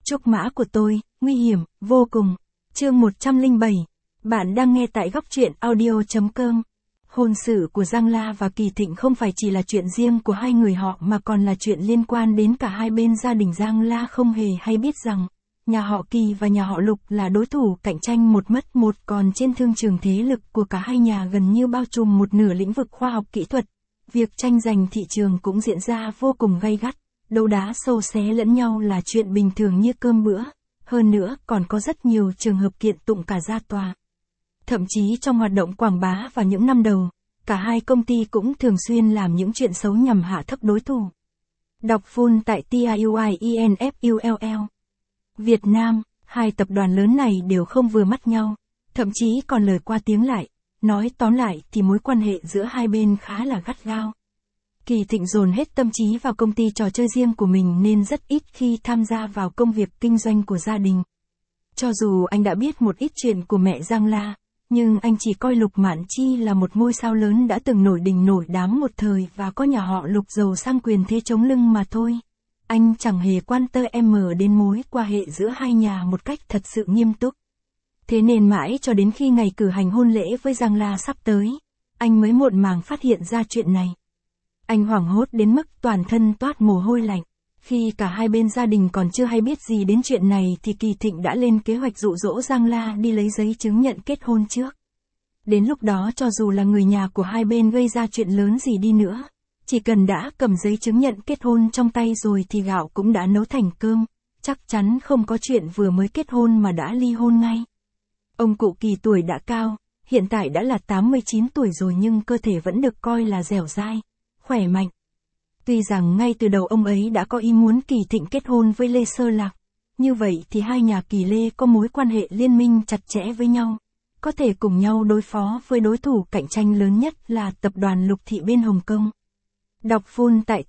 Trúc mã của tôi, nguy hiểm, vô cùng. Chương 107. Bạn đang nghe tại góc truyện audio.com. Hôn sự của Giang La và Kỳ Thịnh không phải chỉ là chuyện riêng của hai người họ mà còn là chuyện liên quan đến cả hai bên. Gia đình Giang La không hề hay biết rằng, nhà họ Kỳ và nhà họ Lục là đối thủ cạnh tranh một mất một, còn trên thương trường thế lực của cả hai nhà gần như bao trùm một nửa lĩnh vực khoa học kỹ thuật. Việc tranh giành thị trường cũng diễn ra vô cùng gay gắt, đấu đá sâu xé lẫn nhau là chuyện bình thường như cơm bữa, hơn nữa còn có rất nhiều trường hợp kiện tụng cả ra tòa. Thậm chí trong hoạt động quảng bá vào những năm đầu, cả hai công ty cũng thường xuyên làm những chuyện xấu nhằm hạ thấp đối thủ. Đọc full tại TIUIENFULL. Việt Nam, hai tập đoàn lớn này đều không vừa mắt nhau, thậm chí còn lời qua tiếng lại. Nói tóm lại thì mối quan hệ giữa hai bên khá là gắt gao. Kỳ Thịnh dồn hết tâm trí vào công ty trò chơi riêng của mình nên rất ít khi tham gia vào công việc kinh doanh của gia đình. Cho dù anh đã biết một ít chuyện của mẹ Giang La, nhưng anh chỉ coi Lục Mạn Chi là một ngôi sao lớn đã từng nổi đình nổi đám một thời và có nhà họ Lục giàu sang quyền thế chống lưng mà thôi. Anh chẳng hề quan tâm đến mối quan hệ giữa hai nhà một cách thật sự nghiêm túc. Thế nên mãi cho đến khi ngày cử hành hôn lễ với Giang La sắp tới, anh mới muộn màng phát hiện ra chuyện này. Anh hoảng hốt đến mức toàn thân toát mồ hôi lạnh. Khi cả hai bên gia đình còn chưa hay biết gì đến chuyện này thì Kỳ Thịnh đã lên kế hoạch dụ dỗ Giang La đi lấy giấy chứng nhận kết hôn trước. Đến lúc đó cho dù là người nhà của hai bên gây ra chuyện lớn gì đi nữa, chỉ cần đã cầm giấy chứng nhận kết hôn trong tay rồi thì gạo cũng đã nấu thành cơm, chắc chắn không có chuyện vừa mới kết hôn mà đã ly hôn ngay. Ông cụ Kỳ tuổi đã cao, hiện tại đã là 89 tuổi rồi nhưng cơ thể vẫn được coi là dẻo dai, khỏe mạnh. Tuy rằng ngay từ đầu ông ấy đã có ý muốn Kỳ Thịnh kết hôn với Lê Sơ Lạc, như vậy thì hai nhà Kỳ Lê có mối quan hệ liên minh chặt chẽ với nhau, có thể cùng nhau đối phó với đối thủ cạnh tranh lớn nhất là tập đoàn Lục Thị bên Hồng Kông. Đọc full tại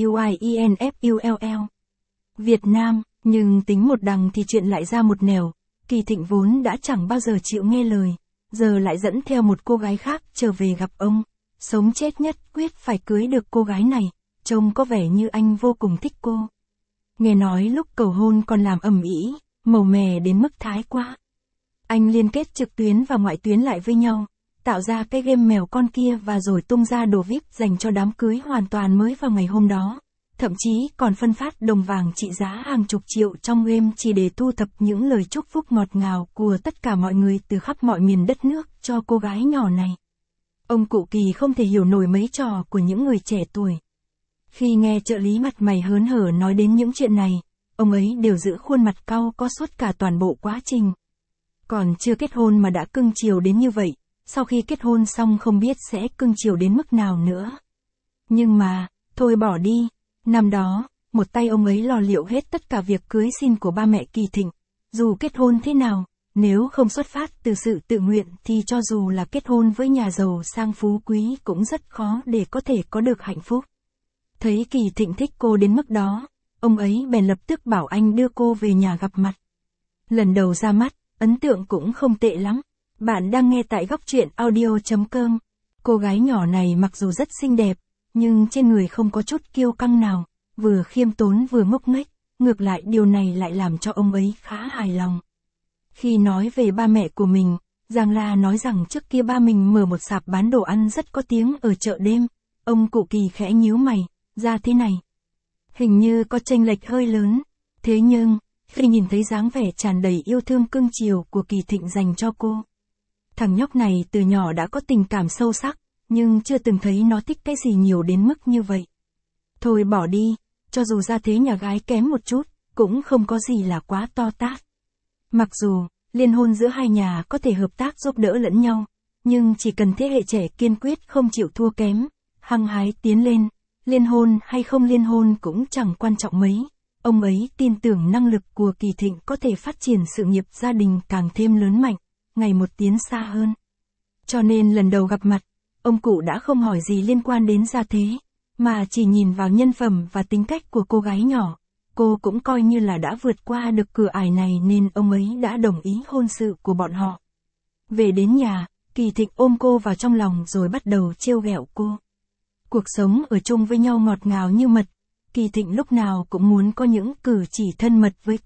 TIUIENFULL. Việt Nam, nhưng tính một đằng thì chuyện lại ra một nẻo. Kỳ Thịnh vốn đã chẳng bao giờ chịu nghe lời, giờ lại dẫn theo một cô gái khác trở về gặp ông, sống chết nhất quyết phải cưới được cô gái này, trông có vẻ như anh vô cùng thích cô. Nghe nói lúc cầu hôn còn làm ầm ĩ, màu mè đến mức thái quá. Anh liên kết trực tuyến và ngoại tuyến lại với nhau, tạo ra cái game mèo con kia và rồi tung ra đồ VIP dành cho đám cưới hoàn toàn mới vào ngày hôm đó. Thậm chí còn phân phát đồng vàng trị giá hàng chục triệu trong game chỉ để thu thập những lời chúc phúc ngọt ngào của tất cả mọi người từ khắp mọi miền đất nước cho cô gái nhỏ này. Ông cụ Kỳ không thể hiểu nổi mấy trò của những người trẻ tuổi. Khi nghe trợ lý mặt mày hớn hở nói đến những chuyện này, ông ấy đều giữ khuôn mặt cau có suốt cả toàn bộ quá trình. Còn chưa kết hôn mà đã cưng chiều đến như vậy, sau khi kết hôn xong không biết sẽ cưng chiều đến mức nào nữa. Nhưng mà, thôi bỏ đi. Năm đó, một tay ông ấy lo liệu hết tất cả việc cưới xin của ba mẹ Kỳ Thịnh. Dù kết hôn thế nào, nếu không xuất phát từ sự tự nguyện thì cho dù là kết hôn với nhà giàu sang phú quý cũng rất khó để có thể có được hạnh phúc. Thấy Kỳ Thịnh thích cô đến mức đó, ông ấy bèn lập tức bảo anh đưa cô về nhà gặp mặt. Lần đầu ra mắt, ấn tượng cũng không tệ lắm. Bạn đang nghe tại góc truyện audio.com. Cô gái nhỏ này mặc dù rất xinh đẹp, nhưng trên người không có chút kiêu căng nào, vừa khiêm tốn vừa ngốc nghếch, ngược lại điều này lại làm cho ông ấy khá hài lòng. Khi nói về ba mẹ của mình, Giang La nói rằng trước kia ba mình mở một sạp bán đồ ăn rất có tiếng ở chợ đêm. Ông cụ Kỳ khẽ nhíu mày, ra thế này. Hình như có chênh lệch hơi lớn. Thế nhưng, khi nhìn thấy dáng vẻ tràn đầy yêu thương cưng chiều của Kỳ Thịnh dành cho cô. Thằng nhóc này từ nhỏ đã có tình cảm sâu sắc, nhưng chưa từng thấy nó thích cái gì nhiều đến mức như vậy. Thôi bỏ đi, cho dù ra thế nhà gái kém một chút, cũng không có gì là quá to tát. Mặc dù, liên hôn giữa hai nhà có thể hợp tác giúp đỡ lẫn nhau, nhưng chỉ cần thế hệ trẻ kiên quyết không chịu thua kém, hăng hái tiến lên, liên hôn hay không liên hôn cũng chẳng quan trọng mấy. Ông ấy tin tưởng năng lực của Kỳ Thịnh có thể phát triển sự nghiệp gia đình càng thêm lớn mạnh, ngày một tiến xa hơn. Cho nên lần đầu gặp mặt, ông cụ đã không hỏi gì liên quan đến gia thế, mà chỉ nhìn vào nhân phẩm và tính cách của cô gái nhỏ. Cô cũng coi như là đã vượt qua được cửa ải này nên ông ấy đã đồng ý hôn sự của bọn họ. Về đến nhà, Kỳ Thịnh ôm cô vào trong lòng rồi bắt đầu trêu ghẹo cô. Cuộc sống ở chung với nhau ngọt ngào như mật, Kỳ Thịnh lúc nào cũng muốn có những cử chỉ thân mật với cô,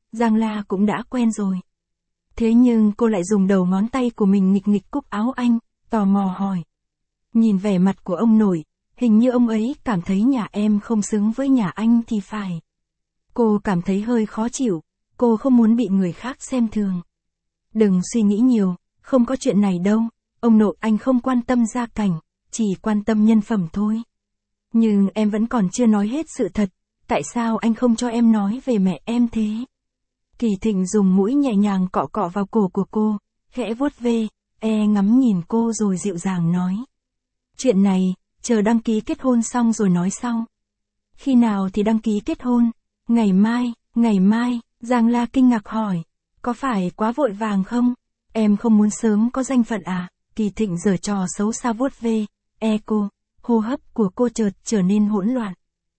Giang La cũng đã quen rồi. Thế nhưng cô lại dùng đầu ngón tay của mình nghịch nghịch cúc áo anh, tò mò hỏi. Nhìn vẻ mặt của ông nội, hình như ông ấy cảm thấy nhà em không xứng với nhà anh thì phải. Cô cảm thấy hơi khó chịu, cô không muốn bị người khác xem thường. Đừng suy nghĩ nhiều, không có chuyện này đâu, ông nội anh không quan tâm gia cảnh, chỉ quan tâm nhân phẩm thôi. Nhưng em vẫn còn chưa nói hết sự thật, tại sao anh không cho em nói về mẹ em thế? Kỳ Thịnh dùng mũi nhẹ nhàng cọ cọ vào cổ của cô, khẽ vuốt ve, ngắm nhìn cô rồi dịu dàng nói. Chuyện này, chờ đăng ký kết hôn xong rồi nói sau. Khi nào thì đăng ký kết hôn? Ngày mai, Giang La kinh ngạc hỏi. Có phải quá vội vàng không? Em không muốn sớm có danh phận à? Kỳ Thịnh giở trò xấu xa vuốt ve, cô, hô hấp của cô chợt trở nên hỗn loạn.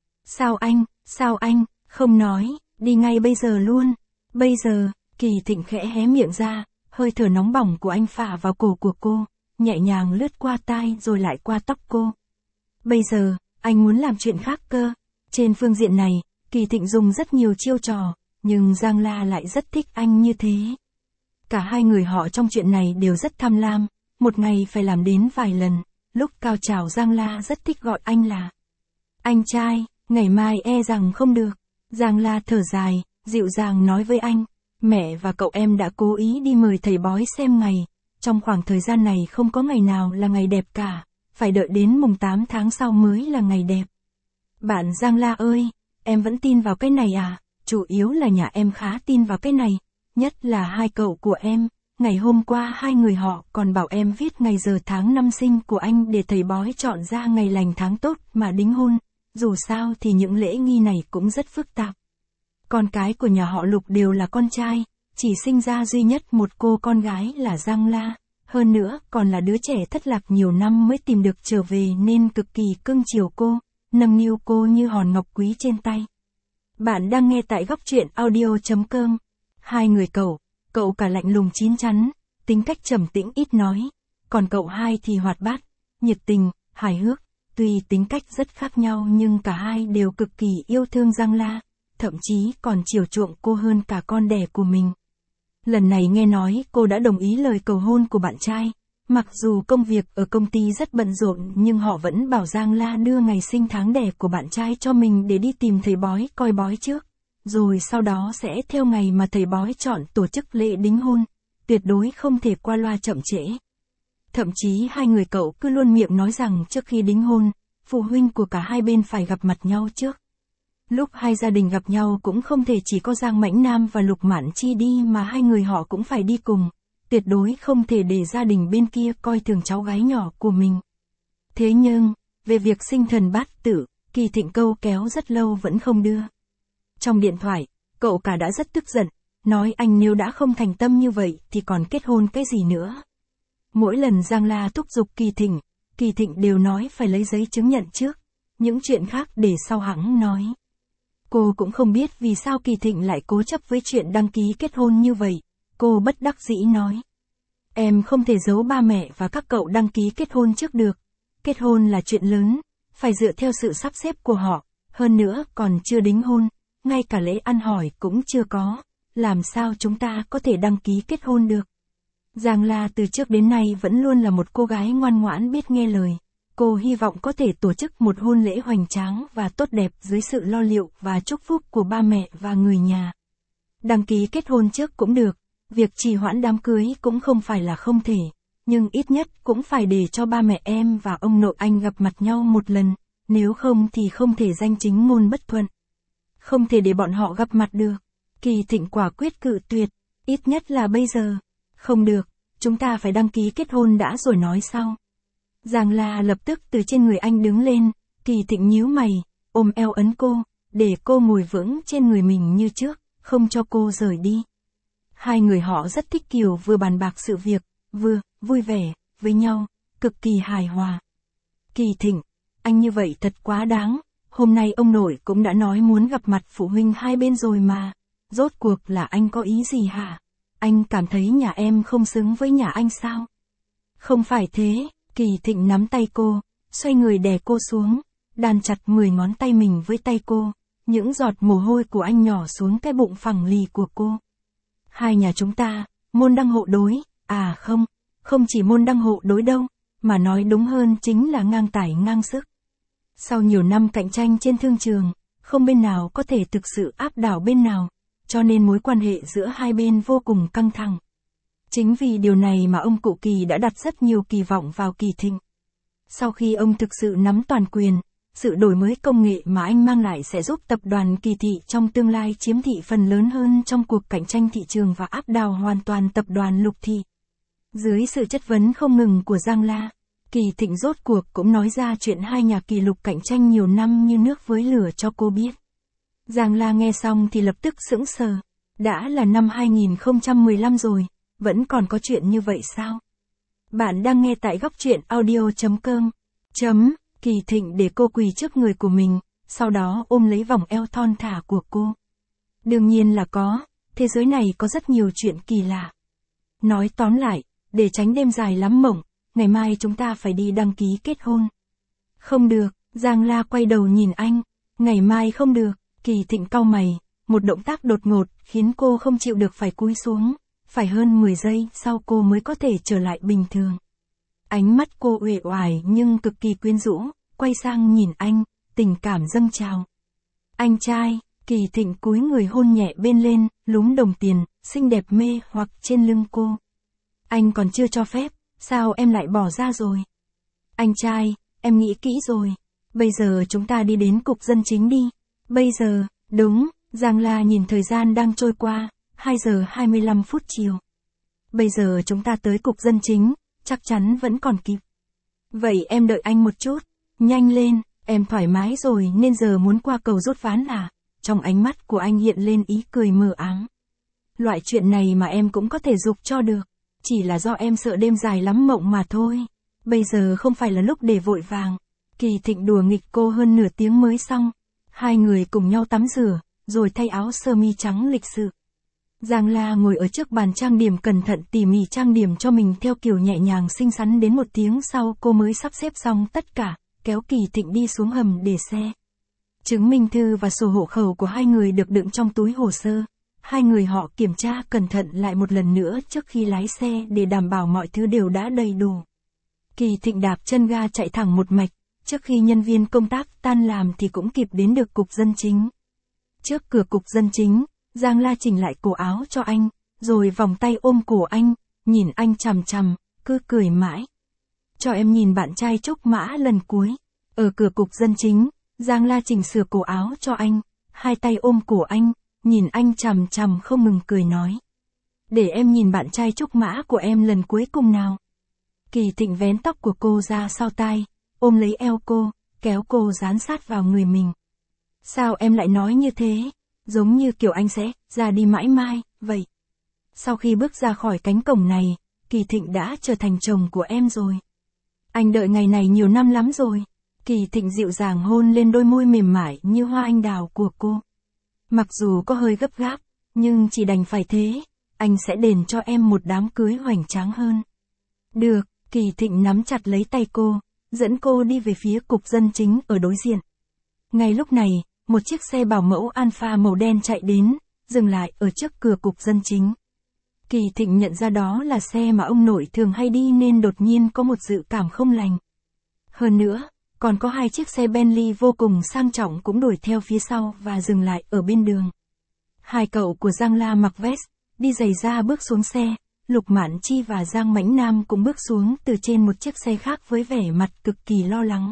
Sao anh, không nói, đi ngay bây giờ luôn. Bây giờ, Kỳ Thịnh khẽ hé miệng ra, hơi thở nóng bỏng của anh phả vào cổ của cô, nhẹ nhàng lướt qua tai rồi lại qua tóc cô. Bây giờ, anh muốn làm chuyện khác cơ. Trên phương diện này, Kỳ Thịnh dùng rất nhiều chiêu trò, nhưng Giang La lại rất thích anh như thế. Cả hai người họ trong chuyện này đều rất tham lam, một ngày phải làm đến vài lần. Lúc cao trào Giang La rất thích gọi anh là anh trai, ngày mai rằng không được. Giang La thở dài, dịu dàng nói với anh, mẹ và cậu em đã cố ý đi mời thầy bói xem ngày, trong khoảng thời gian này không có ngày nào là ngày đẹp cả, phải đợi đến mùng 8 tháng sau mới là ngày đẹp. Bạn Giang La ơi, em vẫn tin vào cái này à? Chủ yếu là nhà em khá tin vào cái này, nhất là hai cậu của em. Ngày hôm qua hai người họ còn bảo em viết ngày giờ tháng năm sinh của anh để thầy bói chọn ra ngày lành tháng tốt mà đính hôn. Dù sao thì những lễ nghi này cũng rất phức tạp. Con cái của nhà họ Lục đều là con trai, chỉ sinh ra duy nhất một cô con gái là Giang La. Hơn nữa còn là đứa trẻ thất lạc nhiều năm mới tìm được trở về nên cực kỳ cưng chiều cô, nâng niu cô như hòn ngọc quý trên tay. Bạn đang nghe tại góc truyện audio.com. Hai người cậu cả lạnh lùng chín chắn, tính cách trầm tĩnh ít nói, còn cậu hai thì hoạt bát, nhiệt tình, hài hước. Tuy tính cách rất khác nhau nhưng cả hai đều cực kỳ yêu thương Giang La, thậm chí còn chiều chuộng cô hơn cả con đẻ của mình. Lần này nghe nói cô đã đồng ý lời cầu hôn của bạn trai, mặc dù công việc ở công ty rất bận rộn nhưng họ vẫn bảo Giang La đưa ngày sinh tháng đẻ của bạn trai cho mình để đi tìm thầy bói coi bói trước, rồi sau đó sẽ theo ngày mà thầy bói chọn tổ chức lễ đính hôn, tuyệt đối không thể qua loa chậm trễ. Thậm chí hai người cậu cứ luôn miệng nói rằng trước khi đính hôn, phụ huynh của cả hai bên phải gặp mặt nhau trước. Lúc hai gia đình gặp nhau cũng không thể chỉ có Giang Mãnh Nam và Lục Mạn Chi đi mà hai người họ cũng phải đi cùng, tuyệt đối không thể để gia đình bên kia coi thường cháu gái nhỏ của mình. Thế nhưng, về việc sinh thần bát tự, Kỳ Thịnh câu kéo rất lâu vẫn không đưa. Trong điện thoại, cậu cả đã rất tức giận, nói anh nếu đã không thành tâm như vậy thì còn kết hôn cái gì nữa. Mỗi lần Giang La thúc giục Kỳ Thịnh đều nói phải lấy giấy chứng nhận trước, những chuyện khác để sau hẵng nói. Cô cũng không biết vì sao Kỳ Thịnh lại cố chấp với chuyện đăng ký kết hôn như vậy, cô bất đắc dĩ nói. Em không thể giấu ba mẹ và các cậu đăng ký kết hôn trước được, kết hôn là chuyện lớn, phải dựa theo sự sắp xếp của họ, hơn nữa còn chưa đính hôn, ngay cả lễ ăn hỏi cũng chưa có, làm sao chúng ta có thể đăng ký kết hôn được. Giang La từ trước đến nay vẫn luôn là một cô gái ngoan ngoãn biết nghe lời. Cô hy vọng có thể tổ chức một hôn lễ hoành tráng và tốt đẹp dưới sự lo liệu và chúc phúc của ba mẹ và người nhà. Đăng ký kết hôn trước cũng được, việc trì hoãn đám cưới cũng không phải là không thể, nhưng ít nhất cũng phải để cho ba mẹ em và ông nội anh gặp mặt nhau một lần, nếu không thì không thể danh chính ngôn bất thuận. Không thể để bọn họ gặp mặt được. Kỳ Thịnh quả quyết cự tuyệt, ít nhất là bây giờ. Không được, chúng ta phải đăng ký kết hôn đã rồi nói sau. Giang La lập tức từ trên người anh đứng lên, Kỳ Thịnh nhíu mày, ôm eo ấn cô, để cô ngồi vững trên người mình như trước, không cho cô rời đi. Hai người họ rất thích kiểu vừa bàn bạc sự việc, vừa vui vẻ với nhau, cực kỳ hài hòa. Kỳ Thịnh, anh như vậy thật quá đáng, hôm nay ông nội cũng đã nói muốn gặp mặt phụ huynh hai bên rồi mà, rốt cuộc là anh có ý gì hả? Anh cảm thấy nhà em không xứng với nhà anh sao? Không phải thế, Kỳ Thịnh nắm tay cô, xoay người đè cô xuống, đàn chặt 10 ngón tay mình với tay cô, những giọt mồ hôi của anh nhỏ xuống cái bụng phẳng lì của cô. Hai nhà chúng ta, môn đăng hộ đối, à không chỉ môn đăng hộ đối đâu, mà nói đúng hơn chính là ngang tải ngang sức. Sau nhiều năm cạnh tranh trên thương trường, không bên nào có thể thực sự áp đảo bên nào, cho nên mối quan hệ giữa hai bên vô cùng căng thẳng. Chính vì điều này mà ông cụ Kỳ đã đặt rất nhiều kỳ vọng vào Kỳ Thịnh. Sau khi ông thực sự nắm toàn quyền, sự đổi mới công nghệ mà anh mang lại sẽ giúp tập đoàn Kỳ Thị trong tương lai chiếm thị phần lớn hơn trong cuộc cạnh tranh thị trường và áp đảo hoàn toàn tập đoàn Lục Thị. Dưới sự chất vấn không ngừng của Giang La, Kỳ Thịnh rốt cuộc cũng nói ra chuyện hai nhà Kỳ Lục cạnh tranh nhiều năm như nước với lửa cho cô biết. Giang La nghe xong thì lập tức sững sờ. Đã là năm 2015 rồi, vẫn còn có chuyện như vậy sao? Bạn đang nghe tại góc truyện audio.com. Kỳ Thịnh để cô quỳ trước người của mình, sau đó ôm lấy vòng eo thon thả của cô. Đương nhiên là có, thế giới này có rất nhiều chuyện kỳ lạ. Nói tóm lại, để tránh đêm dài lắm mộng, ngày mai chúng ta phải đi đăng ký kết hôn. Không được, Giang La quay đầu nhìn anh. Ngày mai không được, Kỳ Thịnh cau mày, một động tác đột ngột khiến cô không chịu được phải cúi xuống, phải hơn 10 giây sau cô mới có thể trở lại bình thường. Ánh mắt cô uể oải nhưng cực kỳ quyến rũ, quay sang nhìn anh, tình cảm dâng trào. Anh trai, Kỳ Thịnh cúi người hôn nhẹ bên lên, lúm đồng tiền, xinh đẹp mê hoặc trên lưng cô. Anh còn chưa cho phép, sao em lại bỏ ra rồi? Anh trai, em nghĩ kỹ rồi. Bây giờ chúng ta đi đến cục dân chính đi. Bây giờ, đúng, Giang La nhìn thời gian đang trôi qua, 2 giờ 25 phút chiều. Bây giờ chúng ta tới cục dân chính, chắc chắn vẫn còn kịp. Vậy em đợi anh một chút, nhanh lên, em thoải mái rồi nên giờ muốn qua cầu rút ván à? Trong ánh mắt của anh hiện lên ý cười mờ ám. Loại chuyện này mà em cũng có thể giục cho được, chỉ là do em sợ đêm dài lắm mộng mà thôi. Bây giờ không phải là lúc để vội vàng. Kỳ Thịnh đùa nghịch cô hơn nửa tiếng mới xong. Hai người cùng nhau tắm rửa, rồi thay áo sơ mi trắng lịch sự. Giang La ngồi ở trước bàn trang điểm cẩn thận tỉ mỉ trang điểm cho mình theo kiểu nhẹ nhàng xinh xắn, đến 1 tiếng sau cô mới sắp xếp xong tất cả, kéo Kỳ Thịnh đi xuống hầm để xe. Chứng minh thư và sổ hộ khẩu của hai người được đựng trong túi hồ sơ. Hai người họ kiểm tra cẩn thận lại một lần nữa trước khi lái xe để đảm bảo mọi thứ đều đã đầy đủ. Kỳ Thịnh đạp chân ga chạy thẳng một mạch, trước khi nhân viên công tác tan làm thì cũng kịp đến được cục dân chính. Trước cửa cục dân chính, Giang La chỉnh lại cổ áo cho anh, rồi vòng tay ôm cổ anh, nhìn anh chằm chằm, cứ cười mãi. Cho em nhìn bạn trai Trúc Mã lần cuối. Ở cửa cục dân chính, Giang La chỉnh sửa cổ áo cho anh, hai tay ôm cổ anh, nhìn anh chằm chằm không ngừng cười nói. Để em nhìn bạn trai Trúc Mã của em lần cuối cùng nào. Kỳ Thịnh vén tóc của cô ra sau tai, ôm lấy eo cô, kéo cô dán sát vào người mình. Sao em lại nói như thế? Giống như kiểu anh sẽ ra đi mãi mai, vậy. Sau khi bước ra khỏi cánh cổng này, Kỳ Thịnh đã trở thành chồng của em rồi. Anh đợi ngày này nhiều năm lắm rồi. Kỳ Thịnh dịu dàng hôn lên đôi môi mềm mại như hoa anh đào của cô. Mặc dù có hơi gấp gáp, nhưng chỉ đành phải thế, anh sẽ đền cho em một đám cưới hoành tráng hơn. Được, Kỳ Thịnh nắm chặt lấy tay cô, dẫn cô đi về phía cục dân chính ở đối diện. Ngay lúc này, một chiếc xe bảo mẫu Alpha màu đen chạy đến, dừng lại ở trước cửa cục dân chính. Kỳ Thịnh nhận ra đó là xe mà ông nội thường hay đi nên đột nhiên có một dự cảm không lành. Hơn nữa, còn có 2 chiếc xe Bentley vô cùng sang trọng cũng đuổi theo phía sau và dừng lại ở bên đường. 2 cậu của Giang La mặc vest, đi giày da bước xuống xe, Lục Mạn Chi và Giang Mãnh Nam cũng bước xuống từ trên một chiếc xe khác với vẻ mặt cực kỳ lo lắng.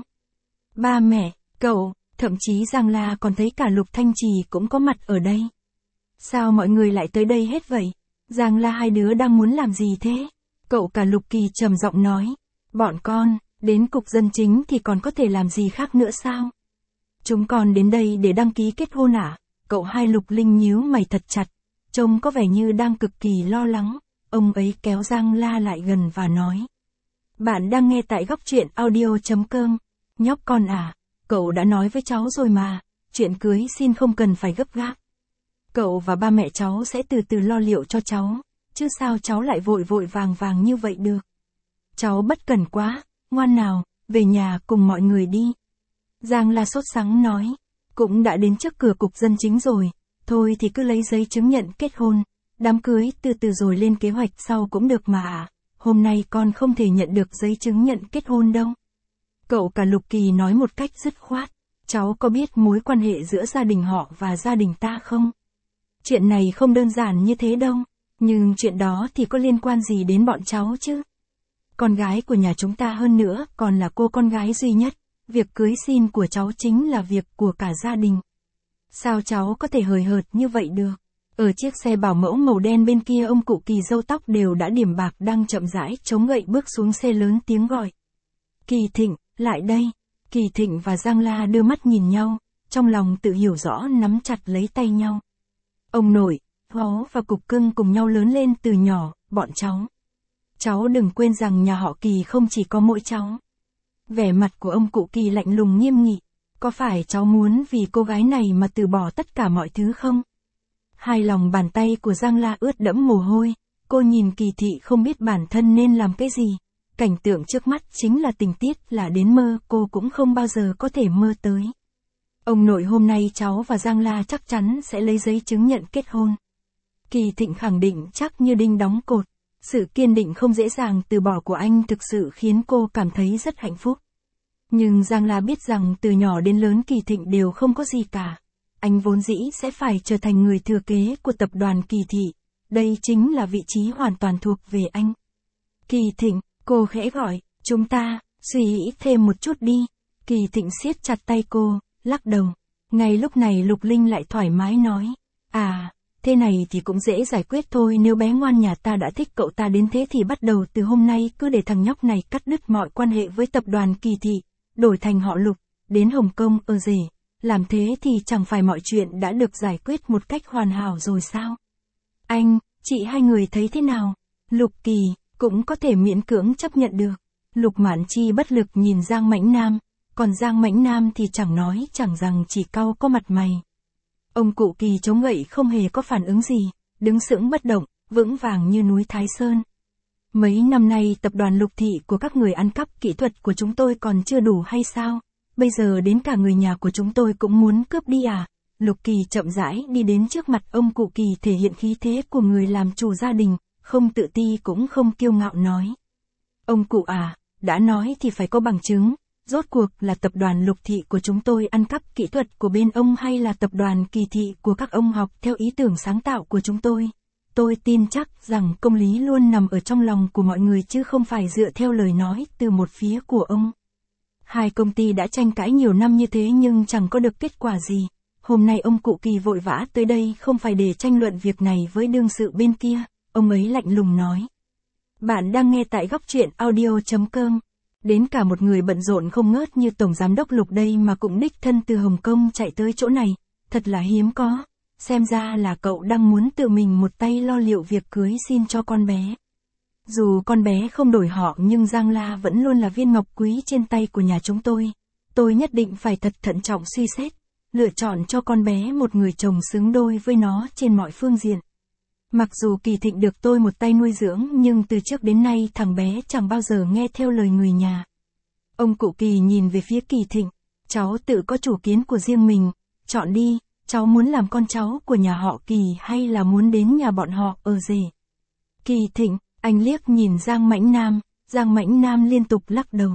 Ba mẹ, cậu, thậm chí Giang La còn thấy cả Lục Thanh Trì cũng có mặt ở đây. Sao mọi người lại tới đây hết vậy? Giang La, hai đứa đang muốn làm gì thế? Cậu cả Lục Kỳ trầm giọng nói. Bọn con, đến cục dân chính thì còn có thể làm gì khác nữa sao? Chúng con đến đây để đăng ký kết hôn à? Cậu hai Lục Linh nhíu mày thật chặt, trông có vẻ như đang cực kỳ lo lắng. Ông ấy kéo Giang La lại gần và nói. Bạn đang nghe tại góc truyện audio.com. Nhóc con à, cậu đã nói với cháu rồi mà, chuyện cưới xin không cần phải gấp gáp. Cậu và ba mẹ cháu sẽ từ từ lo liệu cho cháu, chứ sao cháu lại vội vội vàng vàng như vậy được. Cháu bất cẩn quá, ngoan nào, về nhà cùng mọi người đi. Giang La sốt sắng nói. cũng đã đến trước cửa cục dân chính rồi, thôi thì cứ lấy giấy chứng nhận kết hôn, đám cưới từ từ rồi lên kế hoạch sau cũng được mà. Hôm nay con không thể nhận được giấy chứng nhận kết hôn đâu. Cậu cả Lục Kỳ nói một cách dứt khoát, cháu có biết mối quan hệ giữa gia đình họ và gia đình ta không? Chuyện này không đơn giản như thế đâu, nhưng chuyện đó thì có liên quan gì đến bọn cháu chứ? Con gái của nhà chúng ta hơn nữa còn là cô con gái duy nhất, việc cưới xin của cháu chính là việc của cả gia đình. Sao cháu có thể hời hợt như vậy được? Ở chiếc xe bảo mẫu màu đen bên kia ông cụ Kỳ râu tóc đều đã điểm bạc đang chậm rãi chống gậy bước xuống xe lớn tiếng gọi. Kỳ Thịnh, lại đây. Kỳ Thịnh và Giang La đưa mắt nhìn nhau, trong lòng tự hiểu rõ nắm chặt lấy tay nhau. Ông nội, Hó và Cục Cưng cùng nhau lớn lên từ nhỏ, bọn cháu. Cháu đừng quên rằng nhà họ Kỳ không chỉ có mỗi cháu. Vẻ mặt của ông cụ Kỳ lạnh lùng nghiêm nghị. Có phải cháu muốn vì cô gái này mà từ bỏ tất cả mọi thứ không? Hai lòng bàn tay của Giang La ướt đẫm mồ hôi, cô nhìn Kỳ Thị không biết bản thân nên làm cái gì. Cảnh tượng trước mắt chính là tình tiết là đến mơ cô cũng không bao giờ có thể mơ tới. Ông nội hôm nay cháu và Giang La chắc chắn sẽ lấy giấy chứng nhận kết hôn. Kỳ Thịnh khẳng định chắc như đinh đóng cột. Sự kiên định không dễ dàng từ bỏ của anh thực sự khiến cô cảm thấy rất hạnh phúc. Nhưng Giang La biết rằng từ nhỏ đến lớn Kỳ Thịnh đều không có gì cả. Anh vốn dĩ sẽ phải trở thành người thừa kế của tập đoàn Kỳ Thị. Đây chính là vị trí hoàn toàn thuộc về anh. Kỳ Thịnh, cô khẽ gọi, chúng ta, suy nghĩ thêm một chút đi. Kỳ Thịnh siết chặt tay cô, lắc đầu. Ngay lúc này Lục Linh lại thoải mái nói. Thế này thì cũng dễ giải quyết thôi, nếu bé ngoan nhà ta đã thích cậu ta đến thế thì bắt đầu từ hôm nay cứ để thằng nhóc này cắt đứt mọi quan hệ với tập đoàn Kỳ Thị, đổi thành họ Lục, đến Hồng Kông ở rể. Làm thế thì chẳng phải mọi chuyện đã được giải quyết một cách hoàn hảo rồi sao? Anh, chị hai người thấy thế nào? Lục Kỳ, cũng có thể miễn cưỡng chấp nhận được. Lục Mạn Chi bất lực nhìn Giang Mãnh Nam, còn Giang Mãnh Nam thì chẳng nói chẳng rằng chỉ cau có mặt mày. Ông cụ Kỳ chống gậy không hề có phản ứng gì, đứng sững bất động, vững vàng như núi Thái Sơn. Mấy năm nay tập đoàn Lục Thị của các người ăn cắp kỹ thuật của chúng tôi còn chưa đủ hay sao? Bây giờ đến cả người nhà của chúng tôi cũng muốn cướp đi à? Lục Kỳ chậm rãi đi đến trước mặt ông cụ Kỳ thể hiện khí thế của người làm chủ gia đình, không tự ti cũng không kiêu ngạo nói. Ông cụ à, đã nói thì phải có bằng chứng. Rốt cuộc là tập đoàn Lục Thị của chúng tôi ăn cắp kỹ thuật của bên ông hay là tập đoàn Kỳ Thị của các ông học theo ý tưởng sáng tạo của chúng tôi? Tôi tin chắc rằng công lý luôn nằm ở trong lòng của mọi người chứ không phải dựa theo lời nói từ một phía của ông. Hai công ty đã tranh cãi nhiều năm như thế nhưng chẳng có được kết quả gì. Hôm nay ông cụ Kỳ vội vã tới đây không phải để tranh luận việc này với đương sự bên kia, ông ấy lạnh lùng nói. Bạn đang nghe tại góc truyện audio.com. Đến cả một người bận rộn không ngớt như Tổng Giám đốc Lục đây mà cũng đích thân từ Hồng Kông chạy tới chỗ này, thật là hiếm có. Xem ra là cậu đang muốn tự mình một tay lo liệu việc cưới xin cho con bé. Dù con bé không đổi họ nhưng Giang La vẫn luôn là viên ngọc quý trên tay của nhà chúng tôi. Tôi nhất định phải thật thận trọng suy xét, lựa chọn cho con bé một người chồng xứng đôi với nó trên mọi phương diện. Mặc dù Kỳ Thịnh được tôi một tay nuôi dưỡng nhưng từ trước đến nay thằng bé chẳng bao giờ nghe theo lời người nhà. Ông cụ Kỳ nhìn về phía Kỳ Thịnh, cháu tự có chủ kiến của riêng mình, chọn đi, cháu muốn làm con cháu của nhà họ Kỳ hay là muốn đến nhà bọn họ ở rể. Kỳ Thịnh, anh liếc nhìn Giang Mãnh Nam liên tục lắc đầu.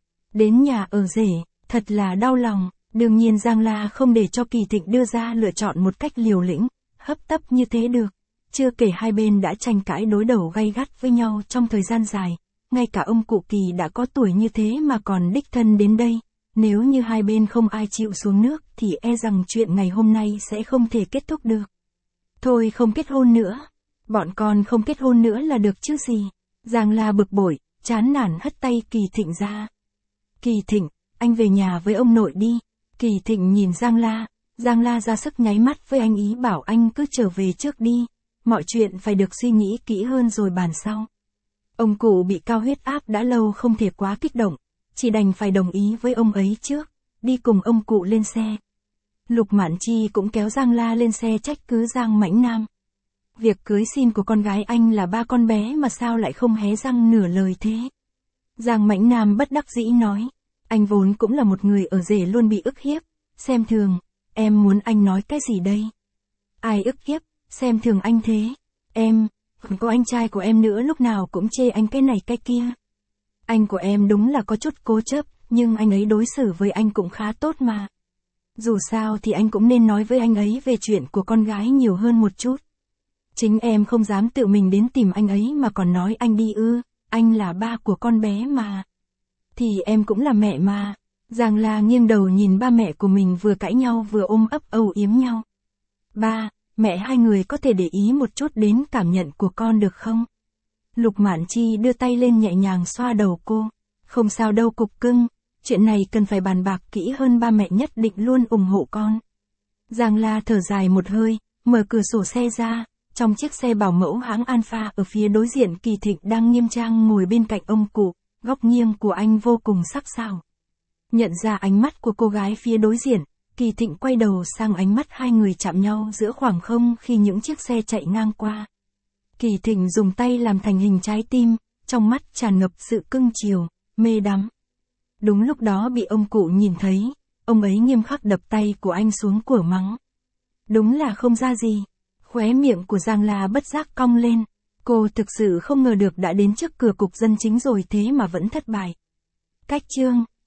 Đến nhà ở rể, thật là đau lòng, đương nhiên Giang La không để cho Kỳ Thịnh đưa ra lựa chọn một cách liều lĩnh, hấp tấp như thế được. Chưa kể hai bên đã tranh cãi đối đầu gay gắt với nhau trong thời gian dài, ngay cả ông cụ Kỳ đã có tuổi như thế mà còn đích thân đến đây, nếu như hai bên không ai chịu xuống nước thì e rằng chuyện ngày hôm nay sẽ không thể kết thúc được. Thôi không kết hôn nữa, bọn con không kết hôn nữa là được chứ gì. Giang La bực bội, chán nản hất tay Kỳ Thịnh ra. Kỳ Thịnh, anh về nhà với ông nội đi. Kỳ Thịnh nhìn Giang La ra sức nháy mắt với anh ý bảo anh cứ trở về trước đi. Mọi chuyện phải được suy nghĩ kỹ hơn rồi bàn sau. Ông cụ bị cao huyết áp đã lâu không thể quá kích động, chỉ đành phải đồng ý với ông ấy trước, đi cùng ông cụ lên xe. Lục Mạn Chi cũng kéo Giang La lên xe trách cứ Giang Mãnh Nam. Việc cưới xin của con gái anh là ba con bé mà sao lại không hé răng nửa lời thế? Giang Mãnh Nam bất đắc dĩ nói, anh vốn cũng là một người ở rể luôn bị ức hiếp, xem thường, Em muốn anh nói cái gì đây? Ai ức hiếp, xem thường anh thế? Em, còn có anh trai của em nữa lúc nào cũng chê anh cái này cái kia. Anh của em đúng là có chút cố chấp, nhưng anh ấy đối xử với anh cũng khá tốt mà. Dù sao thì anh cũng nên nói với anh ấy về chuyện của con gái nhiều hơn một chút. Chính em không dám tự mình đến tìm anh ấy mà còn nói anh đi ư, anh là ba của con bé mà. Thì em cũng là mẹ mà. Giang La nghiêng đầu nhìn ba mẹ của mình vừa cãi nhau vừa ôm ấp âu yếm nhau. Ba, mẹ hai người có thể để ý một chút đến cảm nhận của con được không? Lục Mạn Chi đưa tay lên nhẹ nhàng xoa đầu cô. Không sao đâu cục cưng, chuyện này cần phải bàn bạc kỹ hơn, ba mẹ nhất định luôn ủng hộ con. Giang La thở dài một hơi, mở cửa sổ xe ra, trong chiếc xe bảo mẫu hãng Alpha ở phía đối diện Kỳ Thịnh đang nghiêm trang ngồi bên cạnh ông cụ, góc nghiêng của anh vô cùng sắc sảo. Nhận ra ánh mắt của cô gái phía đối diện, Kỳ Thịnh quay đầu sang, ánh mắt hai người chạm nhau giữa khoảng không khi những chiếc xe chạy ngang qua. Kỳ Thịnh dùng tay làm thành hình trái tim, trong mắt tràn ngập sự cưng chiều, mê đắm. Đúng lúc đó bị ông cụ nhìn thấy, ông ấy nghiêm khắc đập tay của anh xuống của mắng. Đúng là không ra gì. Khóe miệng của Giang La bất giác cong lên. Cô thực sự không ngờ được đã đến trước cửa cục dân chính rồi thế mà vẫn thất bại. Cách chương